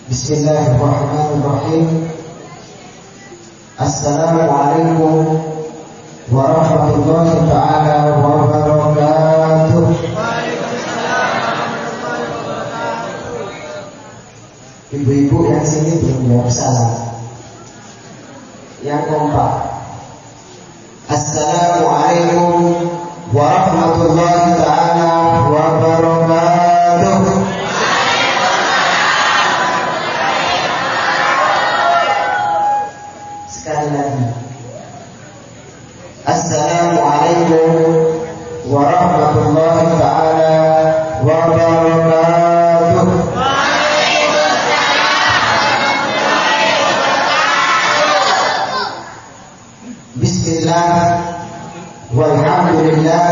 Bismillahirrahmanirrahim. Assalamualaikum warahmatullahi ta'ala wabarakatuh. Ibu-ibu yang sini belum jawab salam. Yang kompak. Assalamualaikum warahmatullahi ta'ala wabarakatuh. Sekali lagi. Assalamualaikum warahmatullahi ta'ala wabarakatuh. Bismillah walhamdulillah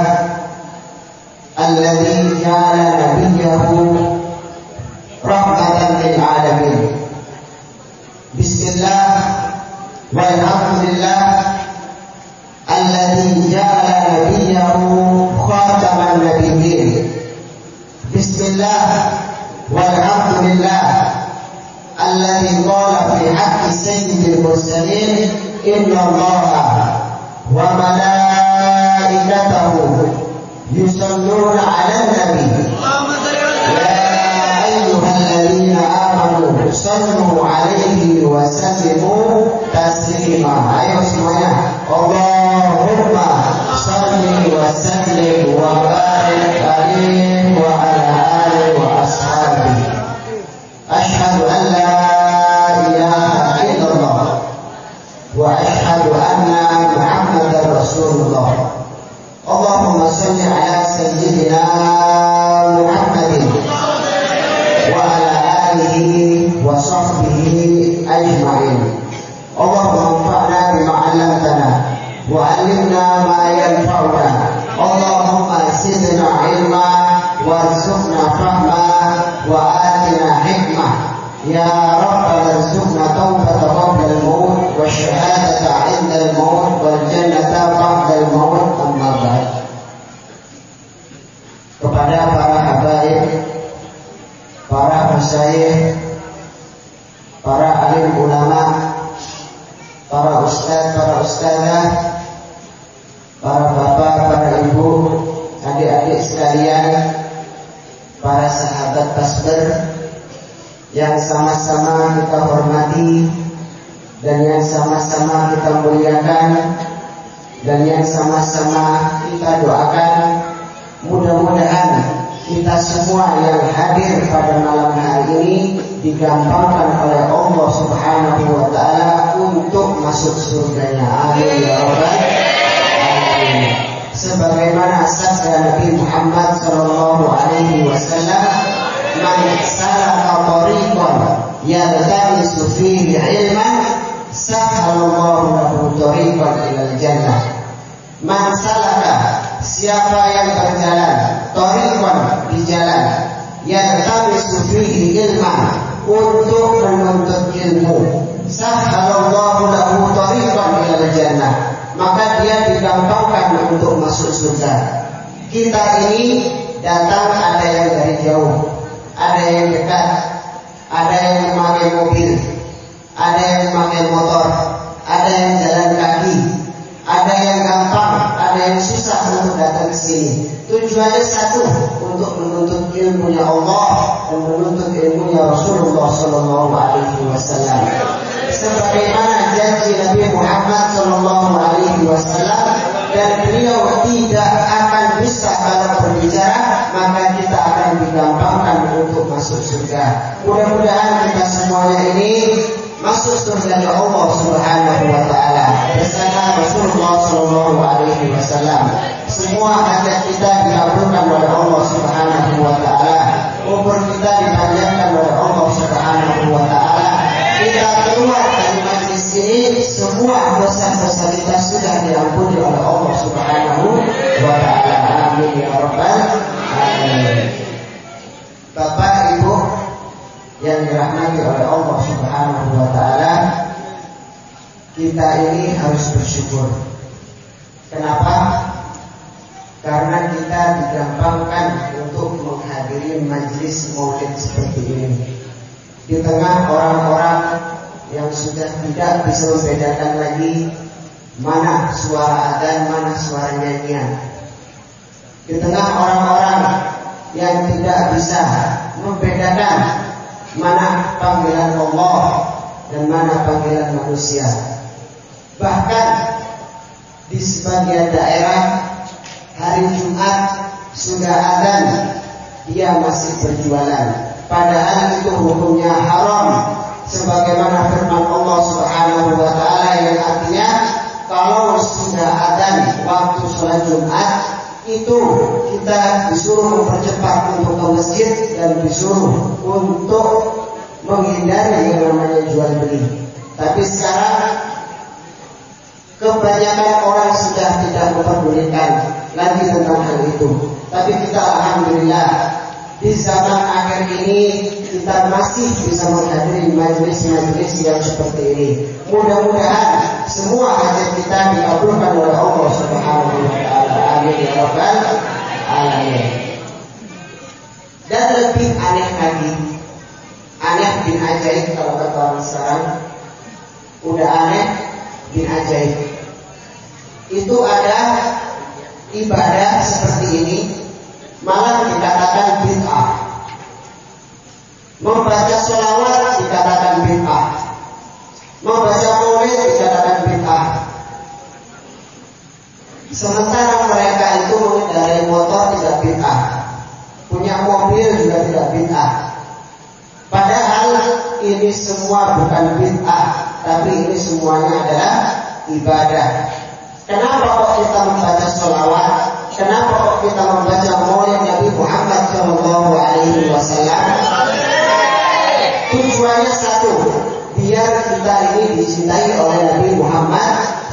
alladzi ja'ala nabiyyahu rahmatan lil alamin. Bismillah walhamdulillah alladzi ja'ala nabiyyahu khataman nabiyyin. Bismillah walhamdulillah alladzi qala fi haqqi sayyidil mursalin inna Allaha wa malaikatahu yusalluna 'alan nabi ya ayyuhalladzina amanu sallu 'alaihi wa sallimu taslima. Ayo semuanya, Allahumma salli wa sallim wa barik alaihi wa ala alihi wa ashabihi. Asyhadu an la ilaha illallah wa asyhadu anna Muhammadar Rasulullah. Allahumma salli ala sayyidina Muhammadin wa ala alihi wa sahbihi ajma'in. Allahumma anfa'na bima 'allamtana wa 'allimna ma yanfa'una. Allahumma zidna 'ilma warzuqna fahma wa atina hikmah. Ya Rabbana arzuqna taubata qabla al-maut wa syahadata 'inda al-maut wal jannata ba'da al-maut. Amma ba'd. Kepada para habaib, para masyayikh, para alim ulama, para ustaz, para ustazah, para bapak, para ibu, adik-adik sekalian, para sahabat tasbir yang sama-sama kita hormati dan yang sama-sama kita muliakan dan yang sama-sama kita doakan, mudah-mudahan kita semua yang hadir pada malam hari ini digampangkan oleh Allah Subhanahu wa ta'ala untuk masuk surganya. Amin ya rabbal alamin. Sebagaimana sabda Nabi Muhammad sallallahu alaihi wasallam, man salaka tariqan yaltamisu fihi ilman sahhalallahu lahu tariqan ilal jannah. Man salaka, siapa yang berjalan, tariqan di jalan, yaltamisu fihi ilman, untuk menuntut ilmu, sahhalallahu lahu tariqan ilal jannah, maka dia digampangkan untuk masuk surga. Kita ini datang, ada yang dari jauh, ada yang dekat, ada yang memakai mobil, ada yang memakai motor, ada yang jalan kaki, ada yang gampang, ada yang susah untuk datang ke sini. Tujuannya satu, untuk menuntut ilmunya Allah dan menuntut ilmunya Rasulullah sallallahu alaihi wasallam. Sebagaimana janji Nabi Muhammad sallallahu alaihi wasallam, dan beliau tidak akan bisa kalau berbicara, maka kita akan digampangkan untuk masuk surga. Mudah-mudahan kita semuanya ini masuk surga Allah Subhanahu wa ta'ala bersama Rasulullah sallallahu alaihi wasallam. Semua hajat kita dikabulkan oleh Allah Subhanahu wa ta'ala. Umur kita dipanjangkan oleh Allah Subhanahu wa ta'ala. Kita keluar dari majlis ini, semua dosa-dosa kita sudah diampuni oleh Allah Subhanahu wa ta'ala. Amin ya rabbal alamin. Bapak Ibu yang dirahmati oleh Allah Subhanahu wa ta'ala, kita ini harus bersyukur. Kenapa? Karena kita digampangkan untuk menghadiri majlis maulid seperti ini. di tengah orang-orang yang sudah tidak bisa membedakan lagi mana suara adzan, mana suara nyanyian. Di tengah orang-orang yang tidak bisa membedakan mana panggilan Allah dan mana panggilan manusia. Bahkan di sebagian daerah hari Jumat sudah adzan, dia masih berjualan. Padahal itu hukumnya haram, sebagaimana firman Allah Subhanahu wa taala yang artinya kalau sudah adzan waktu sholat Jumat itu kita disuruh mempercepat untuk ke masjid dan disuruh untuk menghindari yang namanya jual beli. Tapi sekarang kebanyakan orang sudah tidak memperdulikan lagi tentang hal itu. Tapi kita alhamdulillah di zaman akhir ini kita masih bisa menghadiri majelis-majelis yang seperti ini. Mudah-mudahan semua hajat kita dikabulkan oleh Allah Subhanahu wa taala. Amin ya rabbal alamin. Dan lebih aneh lagi, aneh bin ajaib kalau kata orang sekarang, udah aneh bin ajaib. Itu ada ibadah seperti ini malah dikatakan bid'ah. Membaca sholawat dikatakan bid'ah. Membaca maulid dikatakan bid'ah. Sementara mereka itu mengendarai motor tidak bid'ah, punya mobil juga tidak bid'ah. Padahal ini semua bukan bid'ah, tapi ini semuanya adalah ibadah. Kenapa kok kita membaca sholawat? Kenapa kok kita membaca maulid Nabi Muhammad SAW? Tujuannya satu, biar kita ini dicintai oleh Nabi Muhammad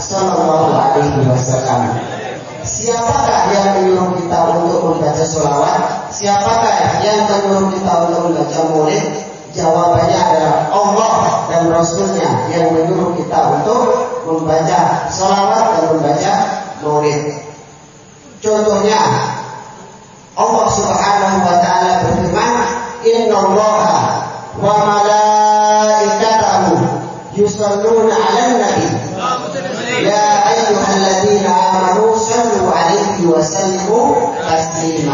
SAW. Siapakah yang menyuruh kita untuk membaca sholawat? Siapakah yang menyuruh kita untuk membaca maulid? Jawabannya adalah Allah dan Rasulnya yang menyuruh kita untuk membaca sholawat dan membaca maulid. Contohnya Allah Subhanahu wa taala berfirman, "Innallaha wa malaikatahu yusholluna 'alan nabi ya ayyuhalladzina amanu shallu 'alaihi wa sallimu taslima."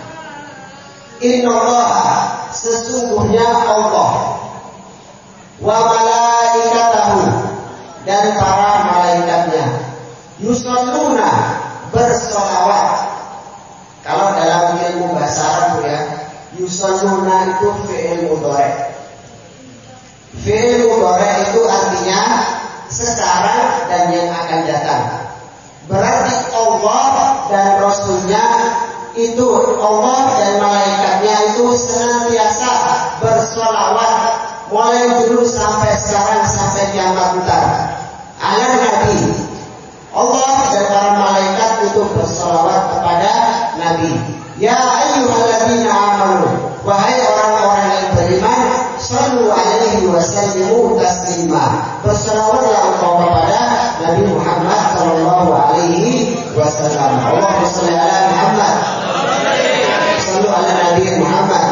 Innallaha, sesungguhnya Allah, wa malaikatahu, dan para malaikatnya, yusholluna, bersolawat. Kalau dalam ilmu bahasa Arab ya, yusholluna itu fi'il mudhari'. Fi'il mudhari' itu artinya sekarang dan yang akan datang. Berarti Allah dan Rasulnya itu, Allah dan malaikatnya itu senantiasa bersolawat mulai dulu sampai sekarang sampai kiamat ntar. Ala Nabi, Allah dan para malaikat itu bersolawat kepada Nabi. Ya ayyuhalladzina amanu, wahai orang-orang yang beriman, shallu 'alaihi wa sallimu taslima. Bersolawatlah engkau kepada Nabi Muhammad sallallahu alaihi wasallam. Allahumma shalli ala Muhammad. Shallu ala Nabi Muhammad.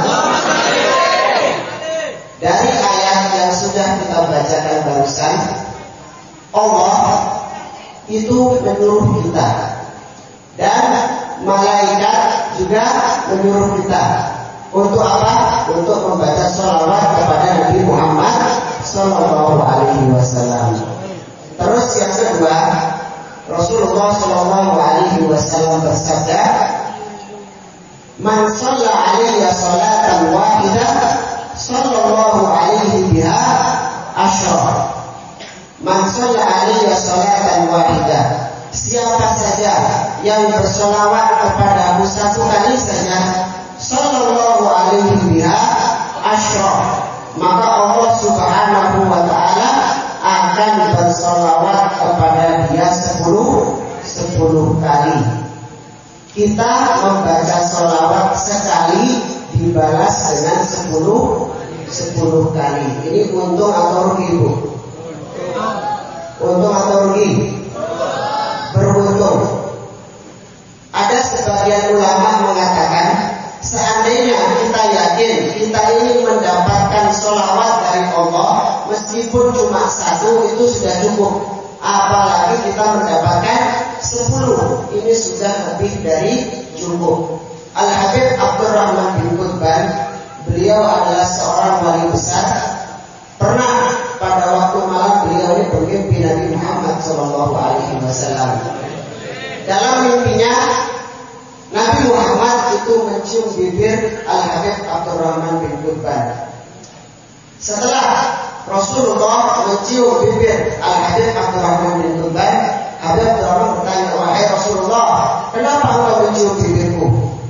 Dari ayat yang sudah kita bacakan barusan, Allah itu menyuruh kita dan malaikat juga menyuruh kita untuk apa? Untuk membaca sholawat kepada Nabi Muhammad Sallallahu Alaihi Wasallam. Terus yang kedua, Rasulullah Sallallahu Alaihi Wasallam bersabda, "Man shalla 'alayya sholatan wahidah, sallallahu alaihi biha asyra." Man shalla 'alayya sholatan wahidah, siapa saja yang bersolawat kepadamu satu kali saja, sallallahu alaihi biha asyra, maka Allah Subhanahu wa taala akan bersolawat kepada dia 10 kali. Kita membaca sholawat sekali dibalas dengan 10 kali. Ini untung atau rugi, Bu? Untung atau rugi? Beruntung. Ada sebagian ulama mengatakan, seandainya kita yakin kita ini mendapatkan sholawat dari Allah, meskipun cuma satu itu sudah cukup. Apalagi kita mendapatkan 10, ini sudah lebih dari cukup. Al-Habib Abdurrahman bin Qutban, beliau adalah seorang wali besar. Pernah pada waktu malam beliau ini bermimpi Nabi Muhammad SAW. Dalam mimpinya Nabi Muhammad itu mencium bibir Al-Habib Abdurrahman bin Qutban. Setelah Rasulullah mencium bibir Al-Habib Abdurrahman bin Qutban, Habib Abdurrahman bertanya, wahai Rasulullah, kenapa engkau mencium bibirku?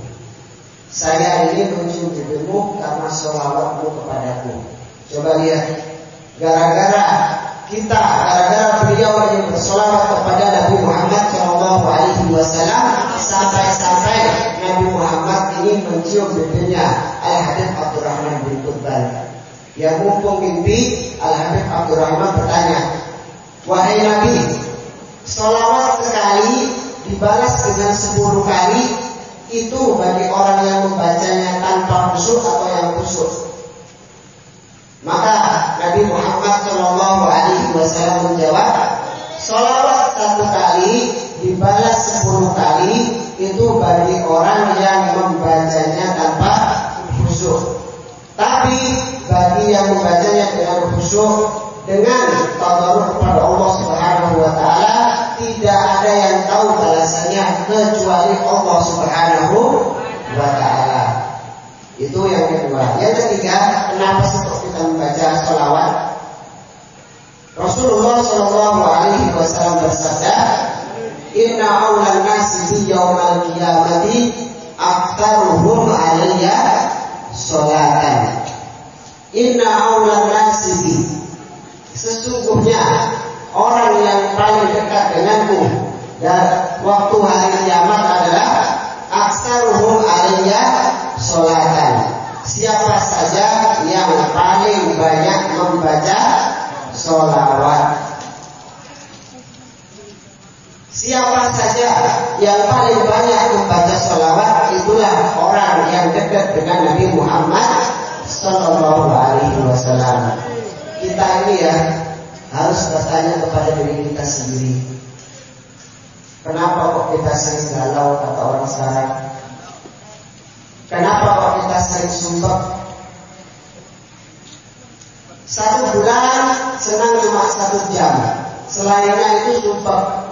Saya ini mencium bibirmu karena sholawatmu kepadaku. Coba lihat, gara-gara beliau ini bersolawat kepada Nabi Muhammad SAW, sampai-sampai Nabi Muhammad ini mencium bibirnya Al-Habib Abdurrahman bin Qutban. Yang mumpung mimpi, Al-Habib Abdurrahman bertanya, wahai Nabi, sholawat sekali dibalas dengan 10 kali, itu bagi orang yang membacanya tanpa khusyuk atau yang khusyuk? Maka Nabi Muhammad SAW menjawab, sholawat 1 kali dibalas 10 kali, itu bagi orang yang membacanya tanpa khusyuk. Tapi bagi yang membacanya dengan khusyuk, dengan tadarruk kepada Allah Subhanahu wa taala, tidak ada yang tahu balasannya kecuali Allah Subhanahu wa taala. Itu yang kedua. Yang ketiga, kenapa untuk kita membaca sholawat? Rasulullah SAW bersabda, inna awlan nasi bi yaumal qiyamati aktsaruhum 'alayya sholatan. Inna awlan nasi bi, sesungguhnya orang yang paling dekat denganku dan waktu hari kiamat adalah aktsaruhum 'alayya sholatan. Siapa saja yang paling banyak membaca sholawat. Siapa saja yang paling banyak membaca sholawat, itulah orang yang dekat dengan Nabi Muhammad SAW. Kita ini ya harus bertanya kepada diri kita sendiri, kenapa kok kita sering galau, kata orang sekarang? Kenapa kok kita sering sumpah? 1 bulan senang cuma 1 jam, selainnya itu sumpah.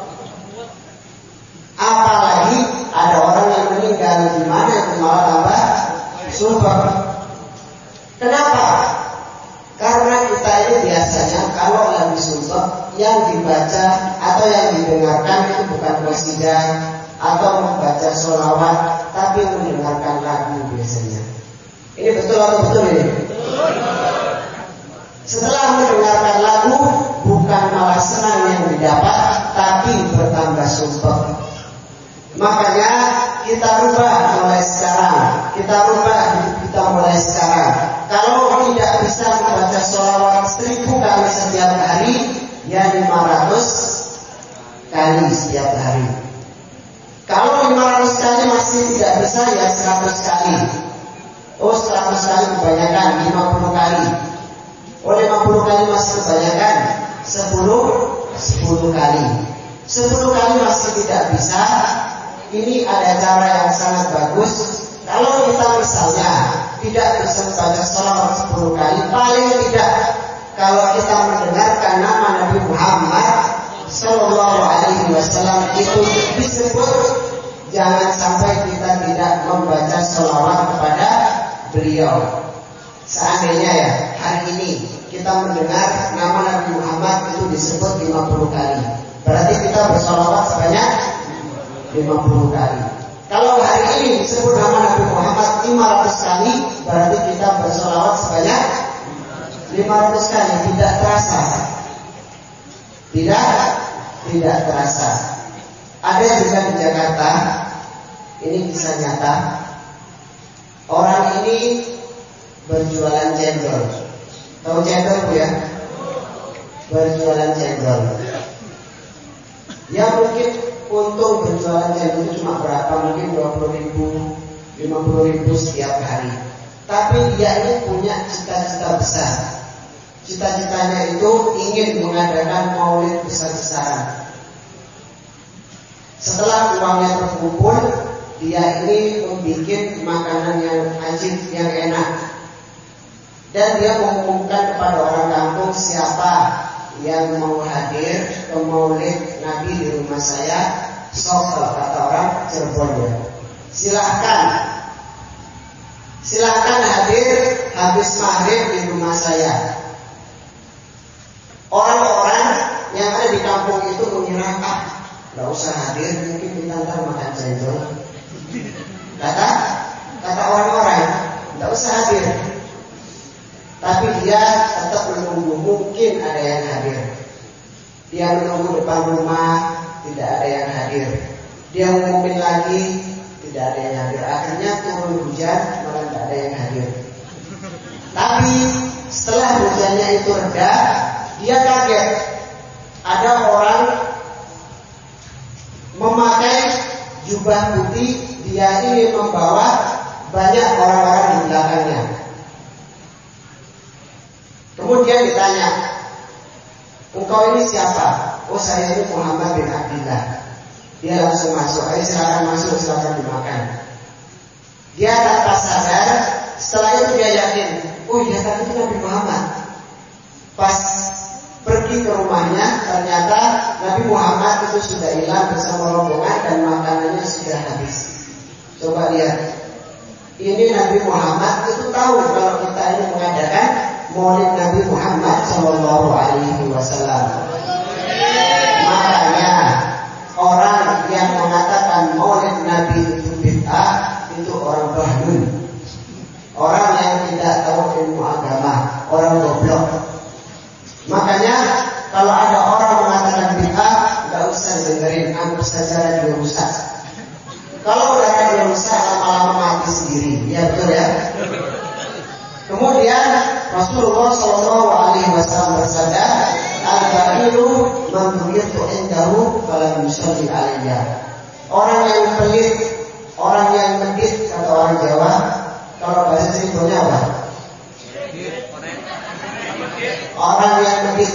Apalagi ada orang yang meninggal, gimana itu malah tambah sumpah. Kenapa? Karena kita ini biasanya kalau lagi sumpah, yang dibaca atau yang didengarkan itu bukan qasidah atau membaca sholawat, tapi mendengarkan lagu biasanya. Ini betul atau betul ini? Setelah mendengarkan lagu, bukan malah senang yang didapat, tapi bertambah sumpah. Makanya kita rubah mulai sekarang. Kita rubah hidup kita mulai sekarang. Kalau tidak bisa membaca sholawat 1000 kali setiap hari, ya 500 kali setiap hari. Kalau 500 kali masih tidak bisa, ya 100 kali. Oh, 100 kali kebanyakan, 50 kali. Oh, 50 kali masih kebanyakan, 10 kali. 10 kali masih tidak bisa. Ini ada cara yang sangat bagus. Kalau kita misalnya tidak bisa membaca sholawat 10 kali, paling tidak kalau kita mendengarkan nama Nabi Muhammad SAW itu disebut, jangan sampai kita tidak membaca sholawat kepada beliau. Seandainya ya hari ini kita mendengar nama Nabi Muhammad itu disebut 50 kali, berarti kita bersolawat sebanyak 50 kali. Kalau hari ini disebut nama Nabi Muhammad 500 kali, berarti kita bersolawat sebanyak 500 kali. Tidak terasa. Tidak terasa. Ada juga di Jakarta, ini kisah nyata. Orang ini berjualan cendol. Tahu cendol Bu ya? Berjualan cendol. Ya mungkin untung berjualan cendol itu cuma berapa? Mungkin 20.000, 50.000 setiap hari. tapi dia ini punya cita-cita besar. Cita-citanya itu ingin mengadakan maulid besar-besaran. Setelah uangnya terkumpul, dia ini membuat makanan yang ajib, yang enak. Dan dia mengumumkan kepada orang kampung, siapa yang mau hadir ke maulid Nabi di rumah saya, sok, kata orang Cirebon ya, silahkan hadir habis maghrib di rumah saya. Orang-orang yang ada di kampung itu mengira, nggak usah hadir, mungkin kita ntar makan cendol. Kata orang-orang, nggak usah hadir. Tapi dia tetap menunggu, mungkin ada yang hadir. Dia menunggu depan rumah, tidak ada yang hadir. Dia ngumumin lagi, tidak ada yang hadir. Akhirnya turun hujan, malah tidak ada yang hadir. Tapi setelah hujannya itu reda, dia kaget. Ada orang memakai jubah putih, dia ini membawa banyak orang-orang di belakangnya. Kemudian ditanya, engkau ini siapa? Oh, saya ini Muhammad bin Abdillah. Dia langsung masuk. Ayo silakan masuk, silakan dimakan. Dia tanpa sadar, setelah itu dia yakin, oh iya tadi itu Nabi Muhammad. Pas pergi ke rumahnya, ternyata Nabi Muhammad itu sudah hilang bersama rombongan dan makanannya sudah habis. Coba lihat, ini Nabi Muhammad itu tahu kalau kita ini mengadakan maulid Nabi Muhammad Shallallahu Alaihi Wasallam. Makanya orang yang mengatakan maulid Nabi itu bid'ah itu orang bahlul, orang yang tidak tahu ilmu agama, orang goblok. Makanya kalau ada orang mengatakan bid'ah, nggak usah dengerin, anggap saja dia rusak. Kalau udah dia rusak, lama-lama mati sendiri. Ya betul ya. Kemudian Rasulullah Shallallahu Alaihi Wasallam bersabda, al-ba'ilu man tu'irtu indahu falam yusalli alayya. Orang yang pelit, orang yang medit, kata orang Jawa. Kalau bahasa Sundanya apa? Orang yang medit.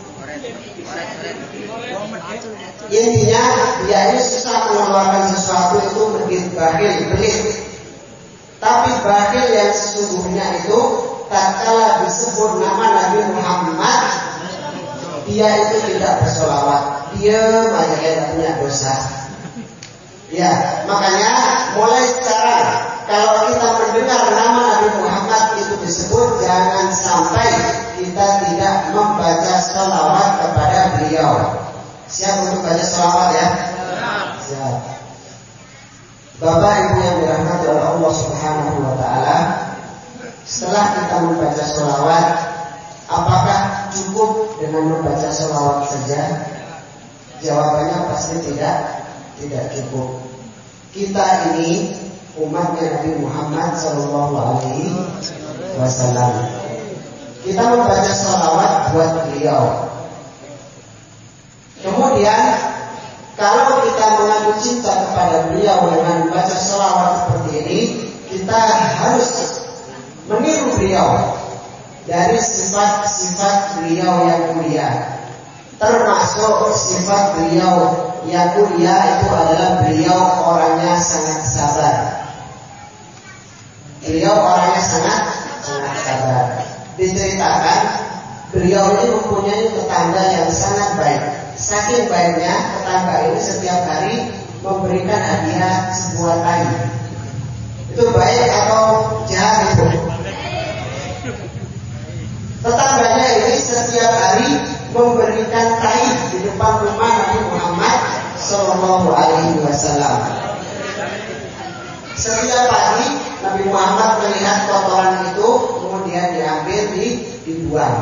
Intinya dia ini susah mengeluarkan sesuatu, itu medit, bakhil, pelit. Tapi bakhil yang sesungguhnya itu tatkala disebut nama Nabi Muhammad, dia itu tidak bersolawat, dia banyak punya dosa. Ya, makanya mulai sekarang kalau kita mendengar nama Nabi Muhammad itu disebut, jangan sampai kita tidak membaca sholawat kepada beliau. Siap untuk baca sholawat ya? Siap. Bapak Ibu yang dirahmati oleh Allah Subhanahu wa Ta'ala, setelah kita membaca sholawat, apakah cukup dengan membaca sholawat saja? Jawabannya pasti tidak cukup. Kita ini umatnya Nabi Muhammad Sallallahu Alaihi Wasallam. Kita membaca sholawat buat beliau. Kemudian kalau kita mengaku cinta kepada beliau dengan membaca sholawat seperti ini, kita harus meniru beliau dari sifat-sifat beliau yang mulia. Termasuk sifat beliau yang mulia itu adalah beliau orangnya sangat sabar. Beliau orangnya sangat sabar. Diceritakan beliau ini mempunyai tetangga yang sangat baik. Saking baiknya tetangga ini setiap hari memberikan hadiah sebuah tai. Itu baik atau jahat itu? Tetangganya ini setiap hari memberikan tai di depan rumah Nabi Muhammad Sallallahu Alaihi Wasallam. Setiap pagi Nabi Muhammad melihat kotoran itu, kemudian diambil, dibuang.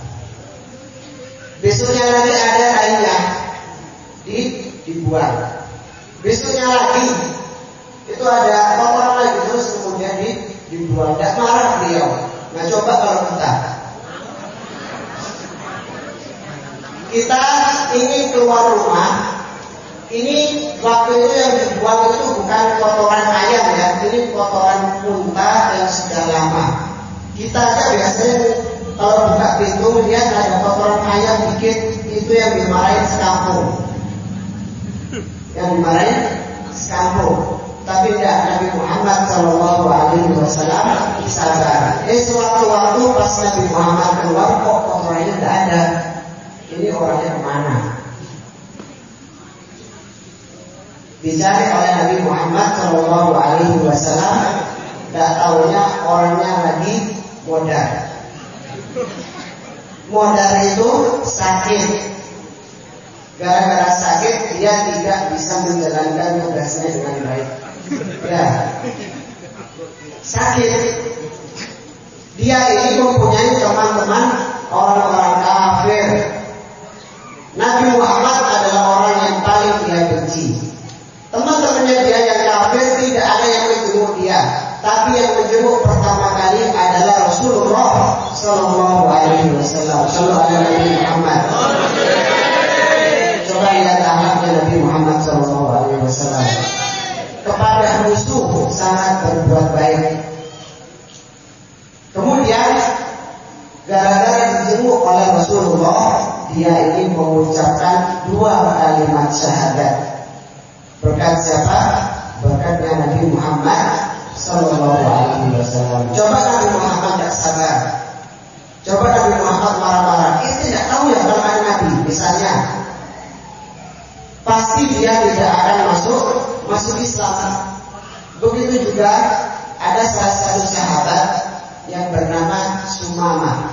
Besoknya lagi ada tainya, dibuang. Besoknya lagi itu ada kotoran lagi, terus kemudian dibuang. Tidak marah beliau. Nah coba kalau kita ingin keluar rumah, ini waktu itu yang dibuang itu bukan kotoran ayam ya, ini kotoran unta yang sudah lama. Kita aja biasanya kalau buka pintu lihat ada kotoran ayam dikit, itu yang dimarahin sekampung. Yang dimarahin sekampung. Tapi tidak, Nabi Muhammad SAW sabar. Sewaktu-waktu pas Nabi Muhammad keluar, kok kotorannya tidak ada. Ini orangnya kemana? Dicari oleh Nabi Muhammad SAW. Tidak tahunya orangnya lagi modar. Modar itu sakit. Gara-gara sakit dia tidak bisa menjalankan tugasnya dengan baik. Ya, sakit. Dia ini mempunyai teman-teman orang-orang kafir. Nabi Muhammad adalah orang yang paling dia benci. Teman-temannya dia yang kafir tidak ada yang menjenguk dia, tapi yang menjenguk pertama kali adalah Rasulullah Sallallahu Alaihi Wasallam. Sallallahu Alaihi Muhammad. Coba lihat akhlaknya Nabi Muhammad Sallallahu Alaihi Wasallam. Kepada musuh sangat berbuat baik. Kemudian gara-gara dijenguk oleh Rasulullah, dia ini mengucapkan 2 kalimat syahadat. Berkat siapa? Berkatnya Nabi Muhammad Sallallahu Alaihi Wasallam. Coba Nabi Muhammad tidak sabar. Coba Nabi Muhammad marah-marah. Ini tidak tahu ya kalau ada Nabi. Misalnya, pasti dia tidak akan masuk Islam. Begitu juga ada salah satu sahabat yang bernama Sumamah.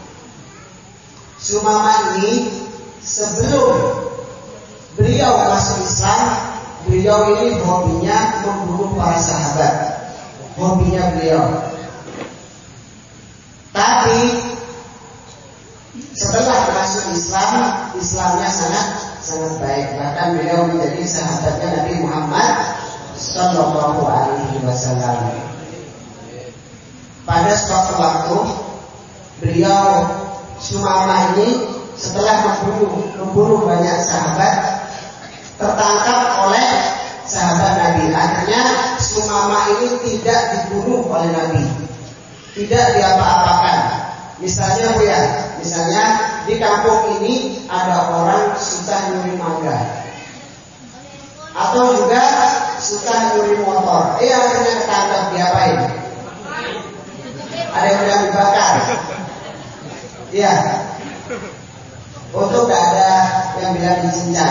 Sumamah ini sebelum beliau masuk Islam, beliau ini hobinya membunuh para sahabat. Hobinya beliau. Tapi setelah masuk Islam, Islamnya sangat baik. Bahkan beliau menjadi sahabatnya Nabi Muhammad Sallallahu Alaihi Wasallam. Pada suatu waktu, beliau Sumamah ini setelah membunuh banyak sahabat, tertangkap oleh sahabat Nabi. Akhirnya Sumamah ini tidak dibunuh oleh Nabi, tidak diapa-apakan. Misalnya di kampung ini ada orang suka nyuri mangga, atau juga suka nyuri motor. Akhirnya ketangkap, diapain? Ada yang bilang dibakar. Iya. Untuk gak ada yang bilang dicincang.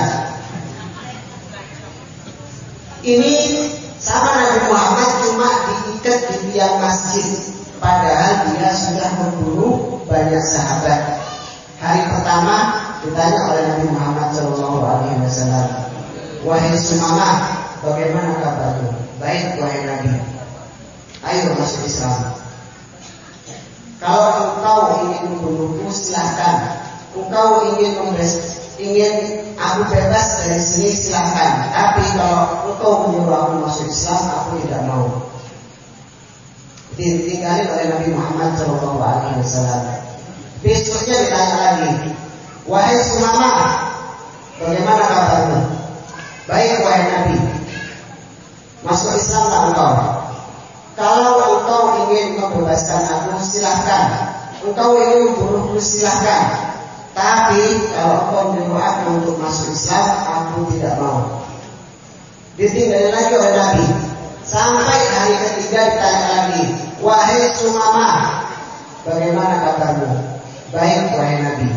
Ini sama Nabi Muhammad, cuma diikat di tiang masjid. Padahal dia sudah membunuh banyak sahabat. Hari pertama ditanya oleh Nabi Muhammad SAW, wahai Sumamah, bagaimana kabarmu? Baik wahai Nabi. Ayo masuk Islam. Kalau engkau ingin membunuhku, silahkan. Engkau ingin aku bebas dari sini, silahkan. Tapi kalau engkau menyuruh aku masuk Islam, aku tidak mau. Ditinggalin oleh Nabi Muhammad SAW. Besoknya ditanya lagi, wahai Sumamah, bagaimana kabarmu? Baik wahai Nabi. Masuk Islam tak engkau? Kalau engkau ingin membebaskan aku, silahkan. Engkau ingin membunuhku, silahkan. Tapi kalau engkau menyuruh aku untuk masuk Islam, aku tidak mau. Ditinggalin lagi oleh Nabi. Sampai hari ketiga ditanya lagi, wahai Sumamah, bagaimana kabarmu? Baik wahai Nabi.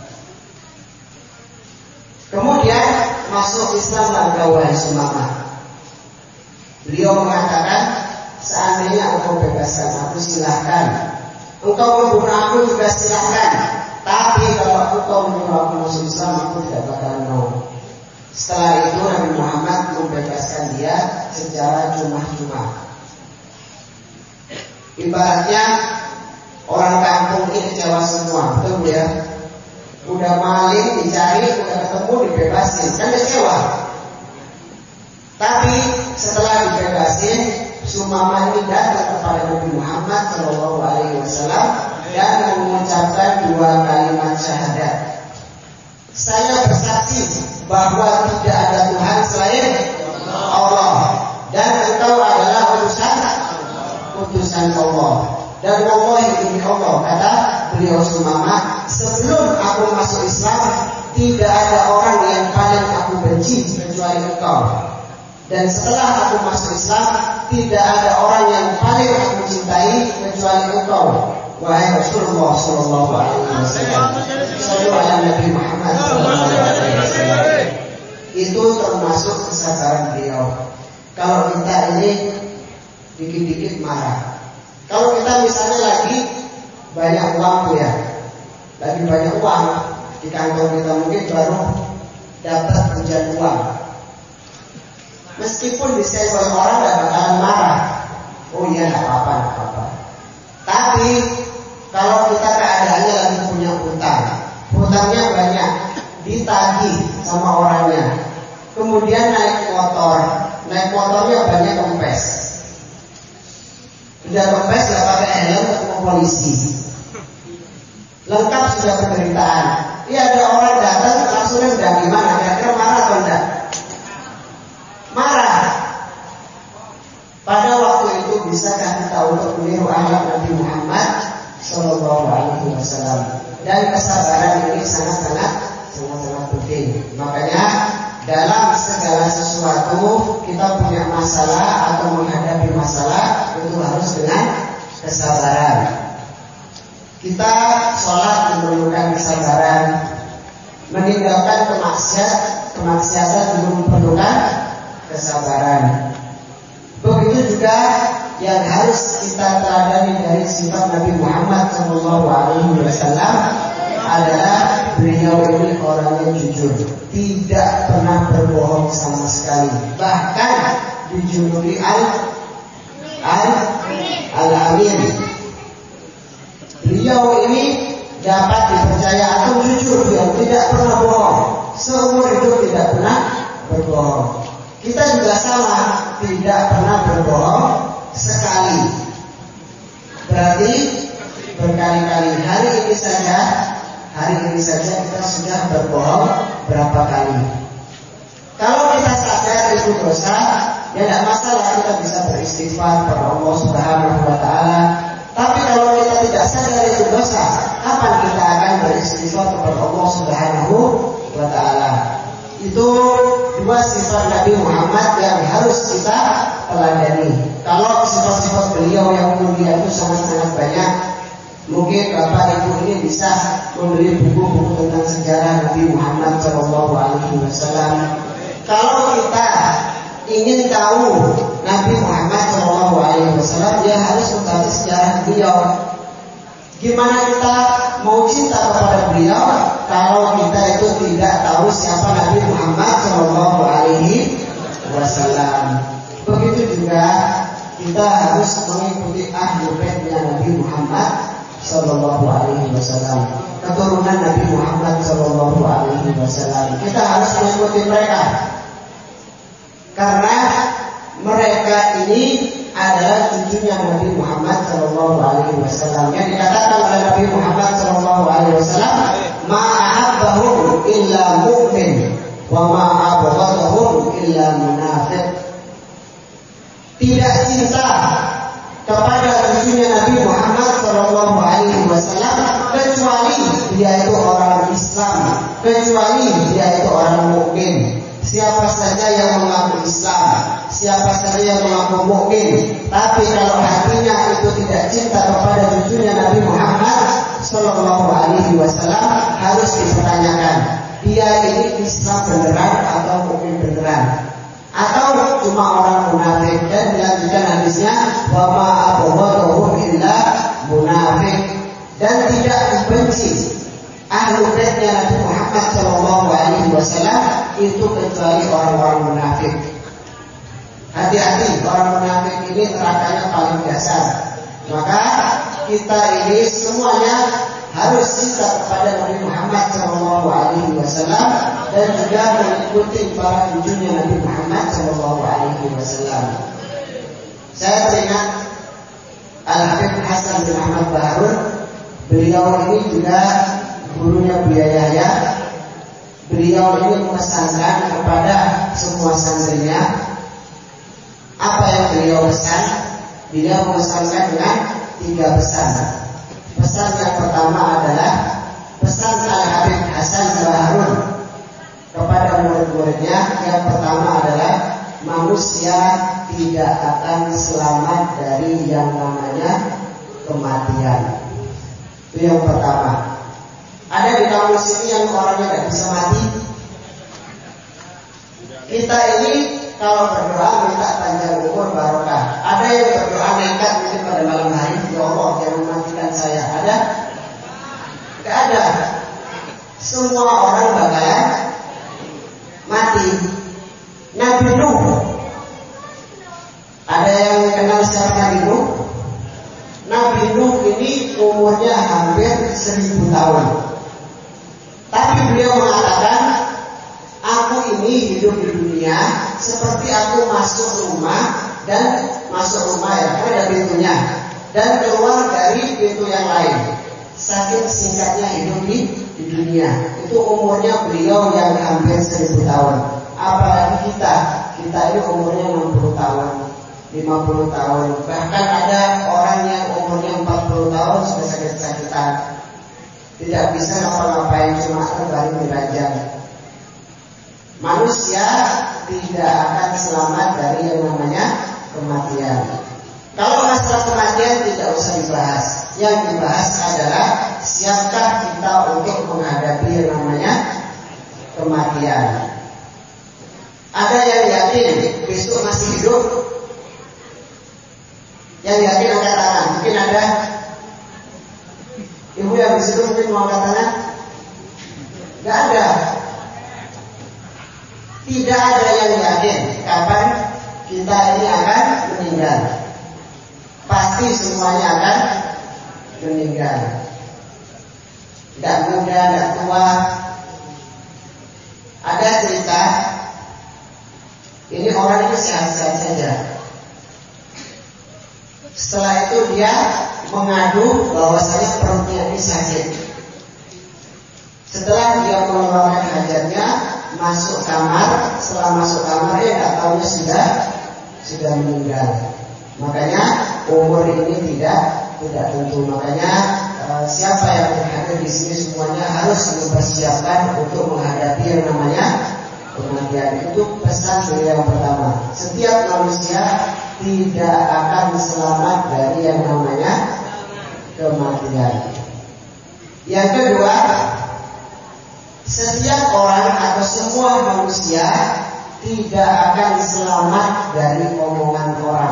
Kemudian masuk Islam engkau wahai Sumamah. Beliau mengatakan, seandainya engkau bebaskan aku, silahkan. Engkau membunuh aku juga silahkan. Tapi kalau engkau menyuruh aku masuk Islam, aku tidak bakalan mau. Setelah itu Nabi Muhammad membebaskan dia secara cuma-cuma. Ibaratnya orang kampung ini kecewa semua, betul ya? Udah maling dicari, udah ketemu dibebasin, kan kecewa. Tapi setelah dibebasin, Sumamah ini datang kepada Nabi Muhammad SAW dan mengucapkan 2 kalimat syahadat. Saya bersaksi bahwa tidak ada Tuhan selain Allah, dan engkau adalah utusan Allah. Dan wallahi demi Allah, kata beliau Sumamah, sebelum aku masuk Islam tidak ada orang yang paling aku benci kecuali engkau. Dan setelah aku masuk Islam tidak ada orang yang paling aku cintai kecuali engkau, wahai Rasulullah sallallahu alaihi wasallam. Sallu ala Nabi Muhammad sallallahu alaihi wasallam. Itu termasuk kesabaran beliau. Kalau kita ini dikit-dikit marah. Kalau kita misalnya lagi banyak uang ya, lagi banyak uang di kantong kita, mungkin baru dapat hujan uang. Meskipun disenggol orang tidak bakalan marah. Oh iya, nggak apa-apa. Tapi kalau kita keadaannya lagi punya hutangnya banyak, ditagih sama orangnya, kemudian naik motornya banyak kempes. Sudah kempes, nggak pakai helm, ketemu polisi, lengkap sudah penderitaan. Iya, ada orang datang langsung udah gimana? Kira-kira marah atau enggak? Marah. Pada waktu itu bisakah kita untuk meniru akhlak Nabi Muhammad Sallallahu Alaihi Wasallam? Dan kesabaran ini sangat-sangat penting. Makanya dalam segala sesuatu kita punya masalah atau menghadapi masalah itu harus dengan kesabaran. Kita sholat memerlukan kesabaran, meninggalkan kemaksiatan juga memerlukan kesabaran. Begitu juga yang harus kita teladani dari sifat Nabi Muhammad SAW adalah beliau ini orangnya jujur, tidak pernah berbohong sama sekali. Bahkan dijuluki Al-Amin. Beliau ini dapat dipercaya atau jujur, dia tidak pernah bohong. Seumur hidup tidak pernah berbohong. Kita juga sama, tidak pernah berbohong sekali. Berarti berkali-kali. Hari ini saja kita sudah berbohong berapa kali. Kalau kita sadar itu dosa, ya tidak masalah, kita bisa beristighfar kepada Allah Subhanahu wa taala. Tapi kalau kita tidak sadar itu dosa, kapan kita akan beristighfar kepada Allah Subhanahu wa taala? Itu dua sifat Nabi Muhammad yang harus kita teladani. Kalau sifat-sifat beliau yang mulia itu sangat-sangat banyak. Mungkin Bapak Ibu ini bisa membeli buku-buku tentang sejarah Nabi Muhammad SAW. Kalau kita ingin tahu Nabi Muhammad SAW, dia harus membaca sejarah beliau. Gimana kita mau cinta kepada beliau kalau kita itu tidak tahu siapa Nabi Muhammad SAW? Begitu juga kita harus mengikuti ahli baitnya Nabi Muhammad SAW, keturunan Nabi Muhammad SAW. Kita harus mengikuti mereka karena mereka ini adalah cucunya Nabi Muhammad SAW. Yang dikatakan oleh Nabi Muhammad SAW, ma'ahabbahum illa mu'min wa ma'abghadahum illa munafiq. Tidak cinta kepada cucunya Nabi Muhammad SAW kecuali dia itu orang Islam, kecuali dia itu orang mukmin. Siapa saja yang mengaku Islam, siapa saja yang mengaku mukmin, tapi kalau hatinya itu tidak cinta kepada cucunya Nabi Muhammad SAW, harus dipertanyakan, dia ini Islam beneran atau mukmin beneran, atau cuma orang munafik. Dan dilanjutkan hadisnya, wa ma abghadahu illa munafik. Dan tidak membenci ahlu baitnya Nabi Muhammad SAW itu kecuali orang-orang munafik. Hati-hati, orang munafik ini nerakanya paling dasar. Maka kita ini semuanya harus cinta kepada Nabi Muhammad SAW dan juga mengikuti para cucunya Nabi Muhammad SAW. Saya teringat Al-Habib Hasan bin Ahmad Baharun. Beliau ini juga gurunya Buya Yahya. Beliau ini memesankan kepada semua santrinya. Apa yang beliau pesan? Beliau memesankan dengan 3 pesan. Pesan yang pertama adalah pesan Al-Habib Hasan Al-Harun kepada murid-muridnya. Yang pertama adalah manusia tidak akan selamat dari yang namanya kematian. Itu yang pertama. Ada di kampus ini yang orangnya tidak bisa mati. Kita ini kalau berdoa minta panjang umur barokah. Ada yang berdoa nekat mungkin pada malam hari, ya Allah jangan matikan saya. Ada? Tidak ada. Semua orang bakalan mati. Nabi Nuh, ada yang kenal siapa Nabi Nuh? Nabi Nuh ini umurnya hampir 1000 tahun. Tapi beliau mengatakan, aku ini hidup di dunia seperti aku masuk rumah dan masuk rumah ya, karena ada pintunya, dan keluar dari pintu yang lain. Saking singkatnya hidup di dunia. Itu umurnya beliau yang hampir 1000 tahun. Apalagi kita ini umurnya 60 tahun, 50 tahun. Bahkan ada orang yang umurnya 40 tahun sudah sakit-sakitan, tidak bisa ngapa-ngapain, cuma baru diranjang. Manusia tidak akan selamat dari yang namanya kematian. Kalau masalah kematian tidak usah dibahas. Yang dibahas adalah siapkah kita untuk menghadapi yang namanya kematian. Ada yang yakin besok masih hidup? Yang yakin angkat tangan. Mungkin ada ibu yang disitu mungkin mau angkat tangan. Tidak ada. Tidak ada yang yakin kapan kita ini akan meninggal. Pasti semuanya akan meninggal. Tidak muda, tidak tua. Ada cerita, ini orang ini sehat-sehat saja. Setelah itu dia mengadu bahwasanya perutnya ini sakit. Setelah dia mengeluarkan hajatnya, masuk kamar. Setelah masuk kamar dia nggak tahu sudah meninggal. Makanya umur ini tidak tentu. Makanya siapa yang berada di sini semuanya harus mempersiapkan untuk menghadapi yang namanya kematian. Itu pesan beliau yang pertama. Setiap manusia tidak akan selamat dari yang namanya kematian. Yang kedua, setiap orang atau semua manusia tidak akan selamat dari omongan orang.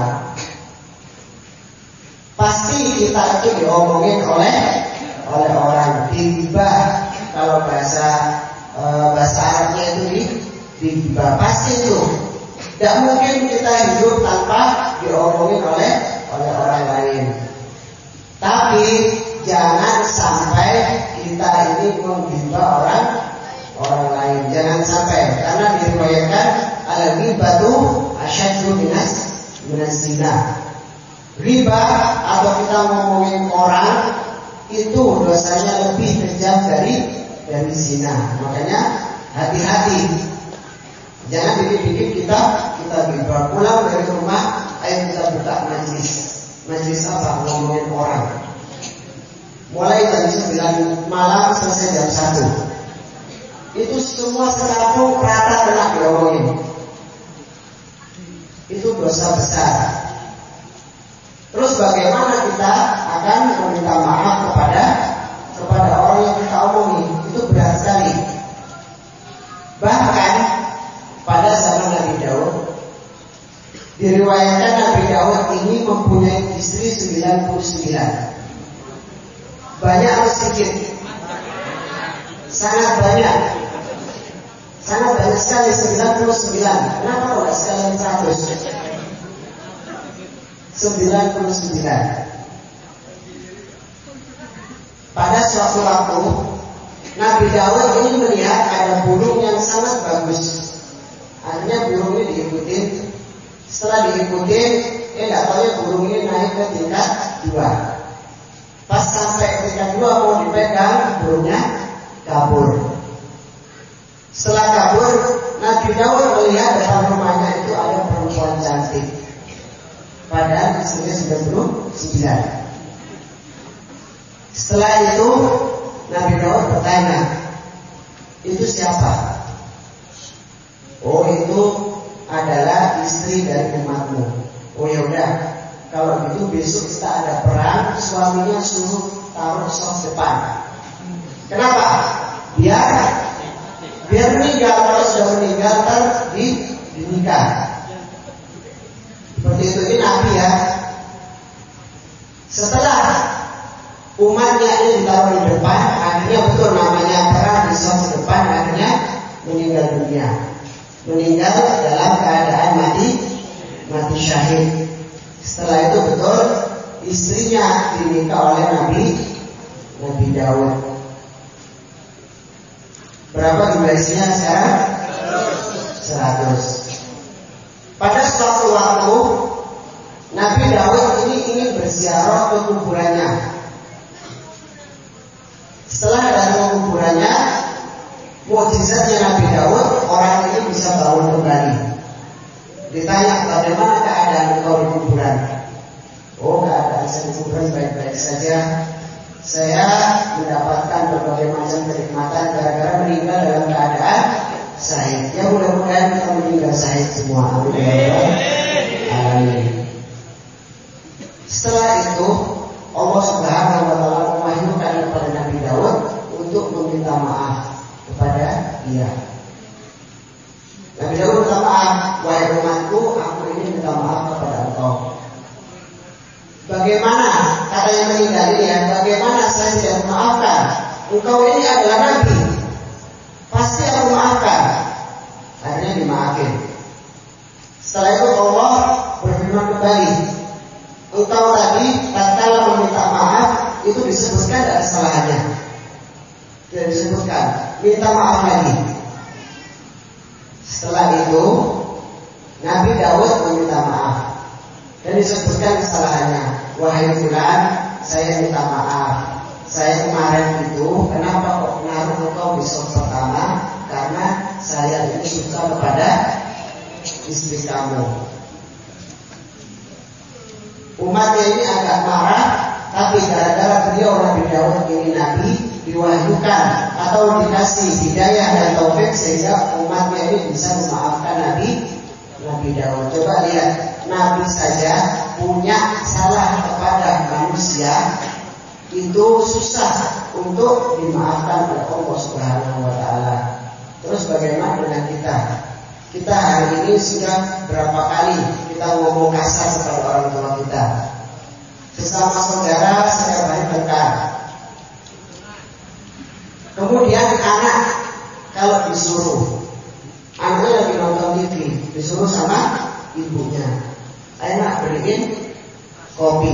Pasti kita itu diomongin oleh orang. Digibah, kalau bahasa Arabnya itu digibah. Pasti itu. Tidak mungkin kita hidup tanpa diomongin oleh orang lain. Tapi jangan sampai kita ini menggibah orang lain. Jangan sampai, karena diriwayatkan al-ghibatu asyaddu minas zina. Riba atau kita ngomongin orang itu dosanya lebih kejam dari zina. Makanya hati-hati. Jangan dikit-dikit kita riba. Pulang dari rumah, ayo kita buka majlis. Majlis apa? Ngomongin orang. Mulai jam 9 malam selesai jam 1. Itu semua satu rata kena diomongin. Itu dosa besar. Terus bagaimana kita akan meminta maaf kepada orang yang kita omongi? Itu berat sekali. Bahkan pada zaman Nabi Daud diriwayatkan Nabi Daud ini mempunyai istri 99. Banyak atau sedikit? Sangat banyak. Sangat banyak sekali, 99. Kenapa kalau sekalian 100? 99. Pada suatu waktu Nabi Daud ini melihat ada burung yang sangat bagus. Akhirnya burung ini diikutin. Setelah diikutin, tidak tahu burung ini naik ke tingkat 2. Pas sampai ke tingkat 2 mau dipegang, burungnya kabur. Setelah kabur, Nabi Daud melihat depan rumahnya itu ada perempuan cantik. Padahal istrinya 99. Setelah itu Nabi Daud bertanya, itu siapa? Oh, itu adalah istri dari umatmu. Oh ya udah, kalau gitu besok kita ada perang, suaminya suruh taruh saf depan. Kenapa? Biar meninggal, kalau sudah meninggal kan dinikah. Seperti itu, ini Nabi ya. Setelah umatnya ini ditaruh di depan, akhirnya betul namanya perang di saf depan, akhirnya meninggal dunia. Meninggal dalam keadaan mati syahid. Setelah itu betul istrinya dinikah oleh Nabi Daud. Berapa jumlah istrinya sekarang? 100. Pada suatu waktu Nabi Daud ini ingin berziarah ke kuburannya. Setelah datang ke kuburannya, mukjizatnya Nabi Daud, orang ini bisa bangun kembali. Ditanya, bagaimana keadaan engkau di kuburan? Oh, keadaan saya di kuburan baik-baik saja. Saya mendapatkan berbagai macam kenikmatan gara-gara meninggal dalam keadaan syahid. Ya mudah-mudahan kita meninggal syahid semua. Amin. Setelah itu Allah Subhanahu wa taala mewahyukan kepada Nabi Daud untuk meminta maaf kepada dia. Nabi Daud minta maaf, wahai umatku, aku ini minta maaf kepada engkau. Bagaimana kata yang meninggal ini ya? Bagaimana saya tidak memaafkan? Engkau ini adalah Nabi, pasti aku maafkan. Akhirnya dimaafin. Setelah itu Allah berfirman kembali, engkau tadi tatkala meminta maaf itu disebutkan ada kesalahannya. Tidak disebutkan, minta maaf lagi. Setelah itu Nabi Daud meminta maaf dan disebutkan kesalahannya. Wahai fulan, saya minta maaf. Saya kemarin itu kenapa kok menaruh engkau di saf pertama? Karena saya itu suka kepada istri kamu. Umatnya ini agak marah, tapi gara-gara beliau Nabi Daud ini Nabi, diwahyukan atau dikasih hidayah dan taufik sehingga umatnya ini bisa memaafkan Nabi Daud. Coba lihat, Nabi saja punya salah kepada manusia itu susah untuk dimaafkan oleh Allah Subhanahu wa taala. Terus bagaimana dengan kita? Kita hari ini sudah berapa kali kita ngomong kasar kepada orang tua kita? Sesama saudara setiap hari tengkar. Kemudian anak kalau disuruh, anaknya lagi nonton TV, disuruh sama ibunya, ayo nak beliin kopi.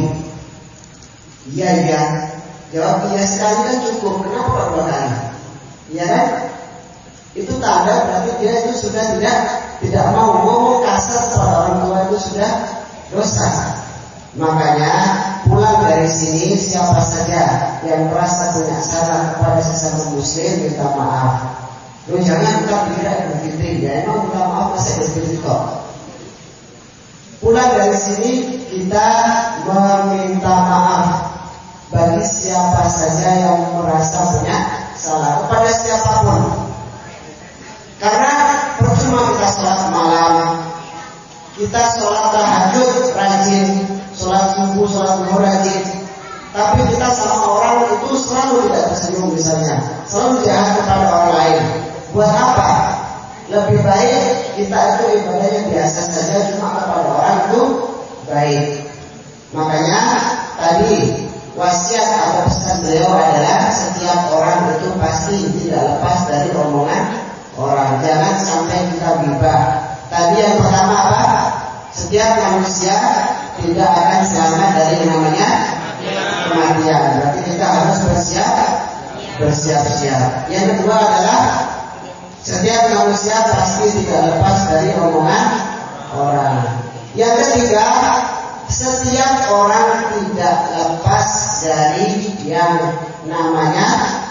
Iya, jawab iya sekali kan cukup. Kenapa 2 kali? Iya kan? Itu tanda berarti dia itu sudah tidak mau ngomong kasar kepada orang tua, itu sudah dosa. Makanya pulang dari sini siapa saja yang merasa punya salah kepada sesama muslim minta maaf. Lu jangan kita pikir Idul Fitri ya, emang minta maaf masih Idul Fitri kok. Pulang dari sini kita meminta maaf bagi siapa saja yang merasa punya salah kepada siapapun. Karena percuma kita sholat malam, kita sholat tahajud rajin, sholat subuh, sholat zuhur rajin, tapi kita sama orang itu selalu tidak tersenyum misalnya, selalu jahat kepada orang lain. Buat apa? Lebih baik kita itu ibadahnya biasa saja, cuma kepada orang itu baik. Makanya tadi wasiat atau pesan beliau adalah setiap orang itu pasti tidak lepas dari omongan orang. Jangan sampai kita gibah. Tadi yang pertama apa? Setiap manusia tidak akan selamat dari yang namanya kematian. Berarti kita harus bersiap-siap. Yang kedua adalah setiap manusia pasti tidak lepas dari omongan orang. Yang ketiga, setiap orang tidak lepas dari yang namanya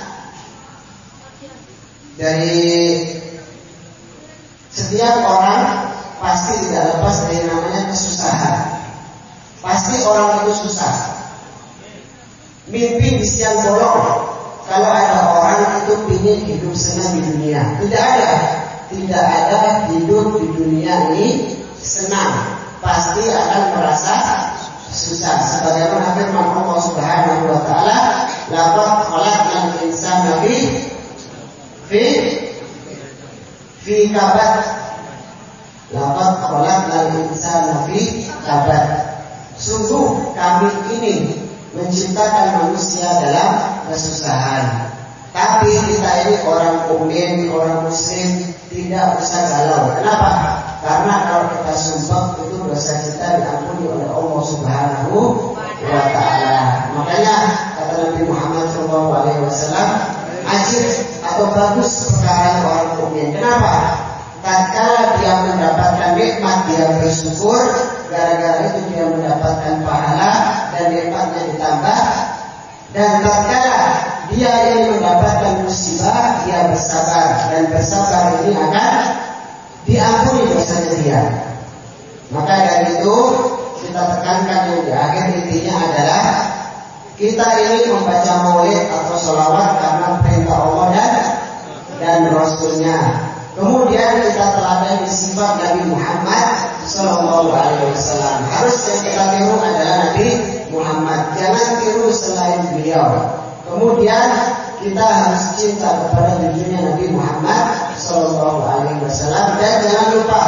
setiap orang pasti tidak lepas dari namanya kesusahan. Pasti orang itu susah. mimpi di siang bolong. Kalau ada orang itu ingin hidup senang di dunia, tidak ada hidup di dunia ini senang, pasti akan merasa susah. Sebagaimana firman Allah Subhanahu wa taala, laqad khalaqnal insana fi kabad. Laqad khalaqnal insana fi kabad. Sungguh kami ini menciptakan manusia dalam kesusahan. Tapi kita ini orang mukmin, orang muslim, tidak usah galau. Kenapa? Karena kalau kita sumpah itu dosa kita diampuni oleh Allah Subhanahu wa taala. Makanya kata Nabi Muhammad SAW, ajib atau bagus perkara orang mukmin. Kenapa? Tatkala dia mendapatkan nikmat, dia bersyukur, gara-gara itu dia mendapatkan pahala dan nikmatnya ditambah. Dan tatkala dia ingin mendapatkan musibah, dia bersabar, dan bersabar ini akan diampuni dosanya dia. Maka dari itu kita tekankan yang di akhir, intinya adalah kita ini membaca maulid atau sholawat karena perintah Allah dan Rasulnya. Kemudian kita teladani sifat Nabi Muhammad Sallallahu Alaihi Wasallam. Harus yang kita tiru adalah Nabi Muhammad. Jangan tiru selain beliau. Kemudian kita harus cinta kepada junjungan Nabi Muhammad Sallallahu Alaihi Wasallam. Dan jangan lupa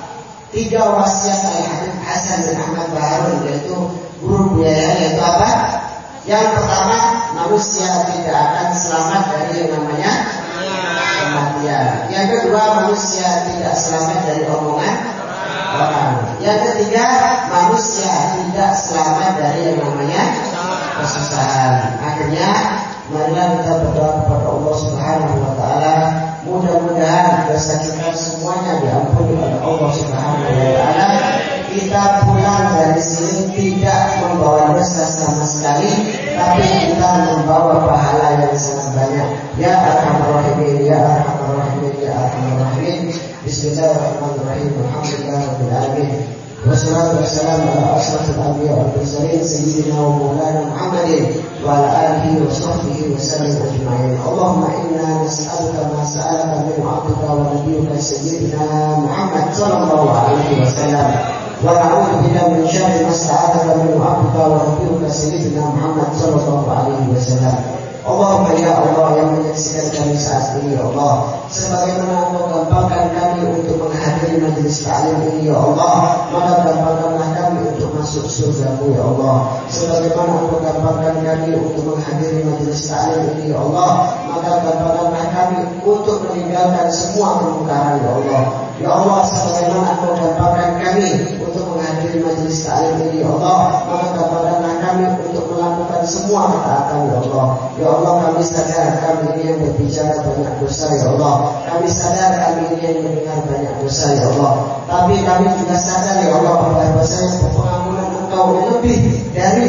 3 wasiat dari Habib Hasan bin Ahmad Baharun, yaitu guru beliau, yaitu apa? Yang pertama, manusia tidak akan selamat dari yang namanya kematian. Yang kedua, manusia tidak selamat dari omongan orang. Yang ketiga, manusia tidak selamat dari yang namanya kesusahan. Akhirnya, marilah kita berdoa kepada Allah Subhanahu wa taala, mudah-mudahan dosa kita semuanya diampuni oleh Allah Subhanahu wa taala. Kita pulang dari sini tidak membawa dosa sama sekali, tapi kita membawa pahala yang sangat banyak. Ya Arhamar Rahimin, Ya Arhamar Rahimin, Ya Arhamar Rahimin. Bismillahirrahmanirrahim. Alhamdulillahirabbil alamin. Wassalatu wassalamu ala asyrafil anbiya wal mursalin sayyidina wa maulana Muhammadin wa ala alihi wa sahbihi wa sallam ajma'in. Allahumma inna nas'aluka ma sa'alaka min 'abdika wa nabiyyika sayyidina Muhammad sallallahu alaihi wasallam. Wa na'udzu bika min syarri ma sta'adaka min 'abdika wa nabiyyika sayyidina Muhammad sallallahu alaihi wasallam. Allahumma ya Allah yang menyaksikan kami saat ini ya Allah, sebagaimana Engkau gampangkan kami untuk menghadiri majelis ta'lim ini ya Allah, maka gampangkanlah kami untuk masuk surga-Mu ya Allah. Sebagaimana Engkau gampangkan kami untuk menghadiri majelis ta'lim ini ya Allah, maka gampangkanlah kami untuk meninggalkan semua kemungkaran ya Allah. Ya Allah, sebagaimana Engkau gampangkan kami untuk menghadiri majelis ta'lim ini ya Allah, maka gampangkanlah kami untuk melakukan semua ketaatan ya Allah. Ya Allah, kami sadar kami ini yang berbicara banyak dosa ya Allah. Kami sadar kami ini yang mendengar banyak dosa ya Allah. Tapi kami juga sadar ya Allah bahwasanya pengampunan Engkau lebih dari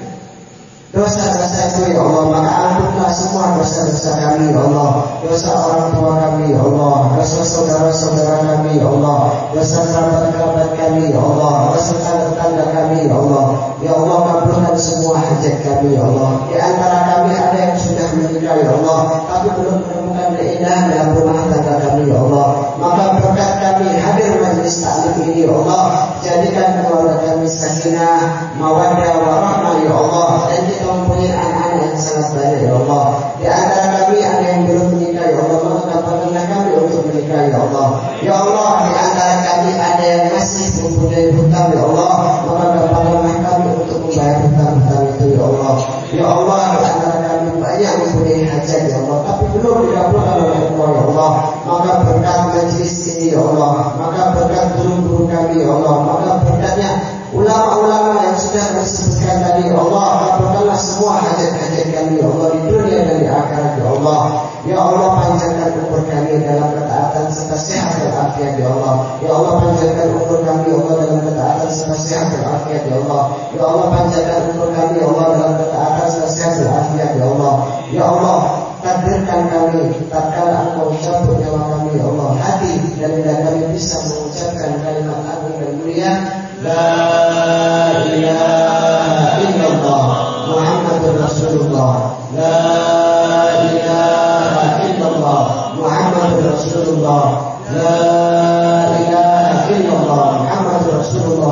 dosa-dosa itu ya Allah. Maka ampunlah semua dosa-dosa kami ya Allah. Dosa orang tua kami ya Allah, dosa saudara-saudara kami ya Allah, dosa kerabat-kerabat kami ya Allah, dosa tetangga kami ya Allah. Ya Allah, kabulkan semua hajat kami ya Allah. Di antara kami ada yang sudah menikah ya Allah, tapi belum menemukan keindahan dalam rumah tangga kami ya Allah. Maka berkat kami hadir majelis ta'lim ini ya Allah, jadikan keluarga kami sakinah, mawaddah, warahmah ya Allah. Dan kita mempunyai anak-anak yang sangat banyak ya Allah. Di antara kami ada yang belum menikah ya Allah, maka gampangkanlah kami untuk menikah ya Allah. Ya Allah, di antara kami ada yang masih mempunyai hutang ya Allah, maka gampangkanlah kami untuk membayar hutang-hutang itu ya Allah. Ya Allah, di antara kami banyak mempunyai hajat ya Allah, tapi belum dikabulkan oleh Allah ya Allah. Maka berkat majlis ini ya Allah, maka berkat guru-guru kami ya Allah, maka berkatnya ulama-ulama yang sudah disebutkan tadi ya Allah, kabulkanlah semua hajat-hajat kami ya Allah, di dunia dan di akhirat ya Allah. Ya Allah, panjangkan umur kami dalam ketaatan serta sehat dan afiat ya Allah. Ya Allah, panjangkan umur kami ya Allah dalam ketaatan serta sehat dan afiat ya Allah. Ya Allah, panjangkan umur kami ya Allah dalam ketaatan serta sehat dan afiat ya Allah. Ya Allah, takdirkan kami tatkala Engkau cabut nyawa kami ya Allah, hati dan lidah kami bisa mengucapkan kalimat agung dan mulia La ilaha illallah Muhammadur Rasulullah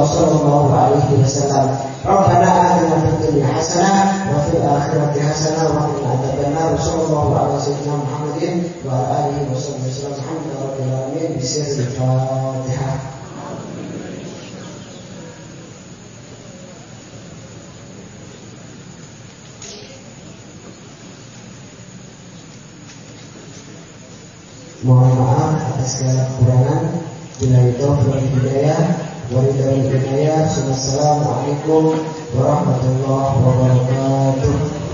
Rasulullah sallallahu alaihi wasallam. Rabbana atina fid dunya hasanah wa fil akhirati hasanah wa qina adzabannar. Sallallahu alaihi wasallam Muhammadin wa ala alihi wasallam. Alhamdulillahirabbil alamin. Bismillahirrahmanirrahim. Mohon maaf atas segala kekurangan. Bila itu hidayah, walidayah hidayah. Assalamualaikum warahmatullahi wabarakatuh.